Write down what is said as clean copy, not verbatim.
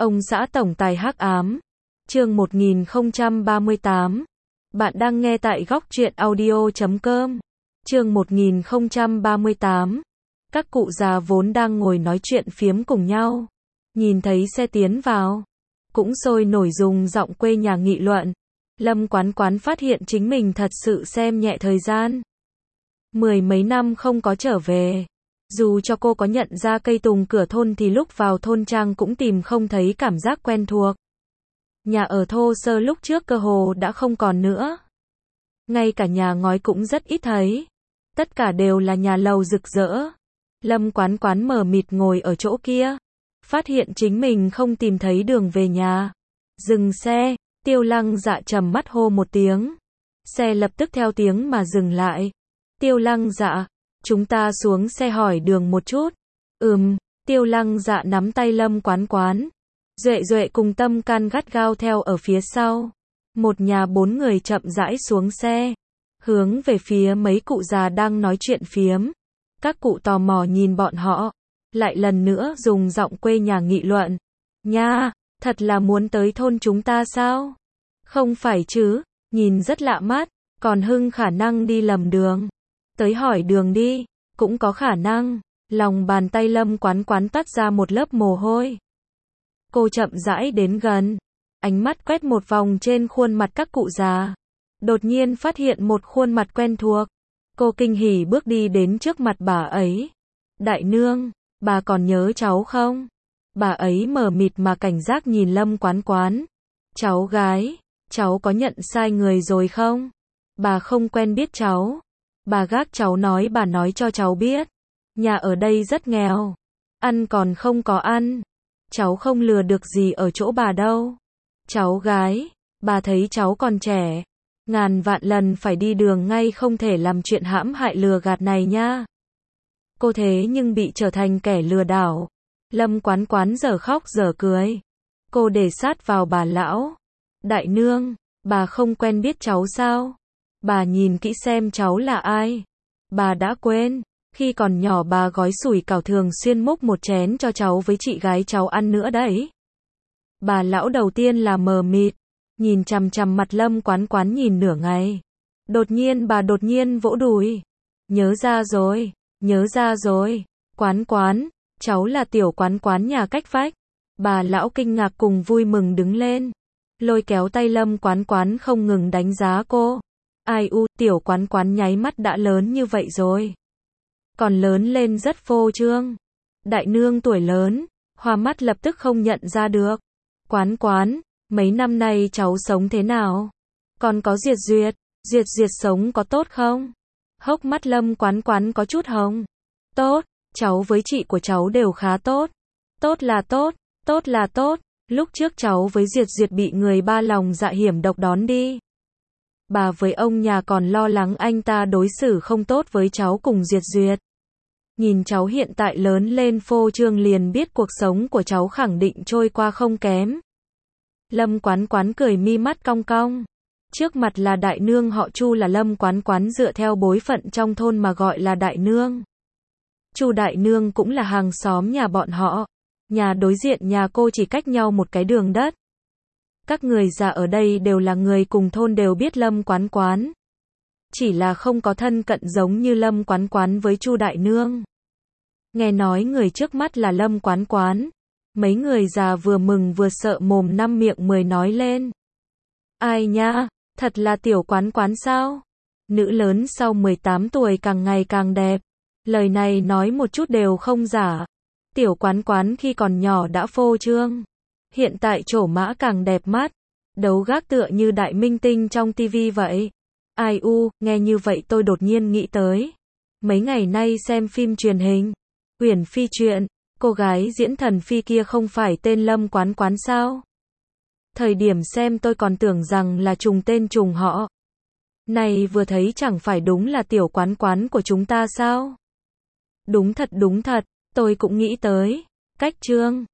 Ông xã tổng tài hắc ám. Chương 1038. Bạn đang nghe tại góc truyện audio.com. Chương 1038. Các cụ già vốn đang ngồi nói chuyện phiếm cùng nhau, nhìn thấy xe tiến vào, cũng sôi nổi dùng giọng quê nhà nghị luận. Lâm Quán Quán phát hiện chính mình thật sự xem nhẹ thời gian. Mười mấy năm không có trở về. Dù cho cô có nhận ra cây tùng cửa thôn thì lúc vào thôn trang cũng tìm không thấy cảm giác quen thuộc. Nhà ở thô sơ lúc trước cơ hồ đã không còn nữa. Ngay cả nhà ngói cũng rất ít thấy. Tất cả đều là nhà lầu rực rỡ. Lâm Quán Quán mờ mịt ngồi ở chỗ kia, phát hiện chính mình không tìm thấy đường về nhà. Dừng xe, Tiêu Lăng Dạ trầm mắt hô một tiếng. Xe lập tức theo tiếng mà dừng lại. Tiêu Lăng Dạ, chúng ta xuống xe hỏi đường một chút. Tiêu Lăng Dạ nắm tay Lâm Quán Quán. Duệ Duệ cùng Tâm Can gắt gao theo ở phía sau. Một nhà bốn người chậm rãi xuống xe, hướng về phía mấy cụ già đang nói chuyện phiếm. Các cụ tò mò nhìn bọn họ, lại lần nữa dùng giọng quê nhà nghị luận. Nha, thật là muốn tới thôn chúng ta sao? Không phải chứ, nhìn rất lạ mắt, còn Hưng khả năng đi lầm đường. Tới hỏi đường đi, cũng có khả năng. Lòng bàn tay Lâm Quán Quán toát ra một lớp mồ hôi. Cô chậm rãi đến gần, ánh mắt quét một vòng trên khuôn mặt các cụ già. Đột nhiên phát hiện một khuôn mặt quen thuộc. Cô kinh hỉ bước đi đến trước mặt bà ấy. Đại nương, bà còn nhớ cháu không? Bà ấy mờ mịt mà cảnh giác nhìn Lâm Quán Quán. Cháu gái, cháu có nhận sai người rồi không? Bà không quen biết cháu. Bà gác cháu nói bà nói cho cháu biết. Nhà ở đây rất nghèo. Ăn còn không có ăn. Cháu không lừa được gì ở chỗ bà đâu. Cháu gái, bà thấy cháu còn trẻ. Ngàn vạn lần phải đi đường ngay, không thể làm chuyện hãm hại lừa gạt này nha. Cô thế nhưng bị trở thành kẻ lừa đảo. Lâm Quán Quán giờ khóc giờ cười. Cô để sát vào bà lão. Đại nương, bà không quen biết cháu sao? Bà nhìn kỹ xem cháu là ai. Bà đã quên, khi còn nhỏ bà gói sủi cảo thường xuyên múc một chén cho cháu với chị gái cháu ăn nữa đấy. Bà lão đầu tiên là mờ mịt, nhìn chằm chằm mặt Lâm Quán Quán nhìn nửa ngày. Đột nhiên vỗ đùi. Nhớ ra rồi. Quán Quán, cháu là Tiểu Quán Quán nhà cách vách. Bà lão kinh ngạc cùng vui mừng đứng lên, lôi kéo tay Lâm Quán Quán không ngừng đánh giá cô. Ai u, Tiểu Quán Quán nháy mắt đã lớn như vậy rồi. Còn lớn lên rất phô trương. Đại nương tuổi lớn, hoa mắt lập tức không nhận ra được. Quán Quán, mấy năm nay cháu sống thế nào? Còn có Duyệt Duyệt sống có tốt không? Hốc mắt Lâm Quán Quán có chút hồng. Tốt, cháu với chị của cháu đều khá tốt. Tốt là tốt. Lúc trước cháu với Duyệt Duyệt bị người ba lòng dạ hiểm độc đón đi. Bà với ông nhà còn lo lắng anh ta đối xử không tốt với cháu cùng Duyệt Duyệt. Nhìn cháu hiện tại lớn lên phô trương liền biết cuộc sống của cháu khẳng định trôi qua không kém. Lâm Quán Quán cười mi mắt cong cong. Trước mặt là đại nương họ Chu, là Lâm Quán Quán dựa theo bối phận trong thôn mà gọi là đại nương. Chu đại nương cũng là hàng xóm nhà bọn họ. Nhà đối diện nhà cô chỉ cách nhau một cái đường đất. Các người già ở đây đều là người cùng thôn, đều biết Lâm Quán Quán. Chỉ là không có thân cận giống như Lâm Quán Quán với Chu đại nương. Nghe nói người trước mắt là Lâm Quán Quán, mấy người già vừa mừng vừa sợ, mồm năm miệng mười nói lên. Ai nha, thật là Tiểu Quán Quán sao? Nữ lớn sau 18 tuổi càng ngày càng đẹp. Lời này nói một chút đều không giả. Tiểu Quán Quán khi còn nhỏ đã phô trương, hiện tại trổ mã càng đẹp mắt. Đấu gác tựa như đại minh tinh trong tivi vậy. Ai u, nghe như vậy tôi đột nhiên nghĩ tới. Mấy ngày nay xem phim truyền hình, Uyển Phi truyện, cô gái diễn Thần Phi kia không phải tên Lâm Quán Quán sao? Thời điểm xem tôi còn tưởng rằng là trùng tên trùng họ. Này vừa thấy chẳng phải đúng là Tiểu Quán Quán của chúng ta sao? Đúng thật, tôi cũng nghĩ tới. Cách chương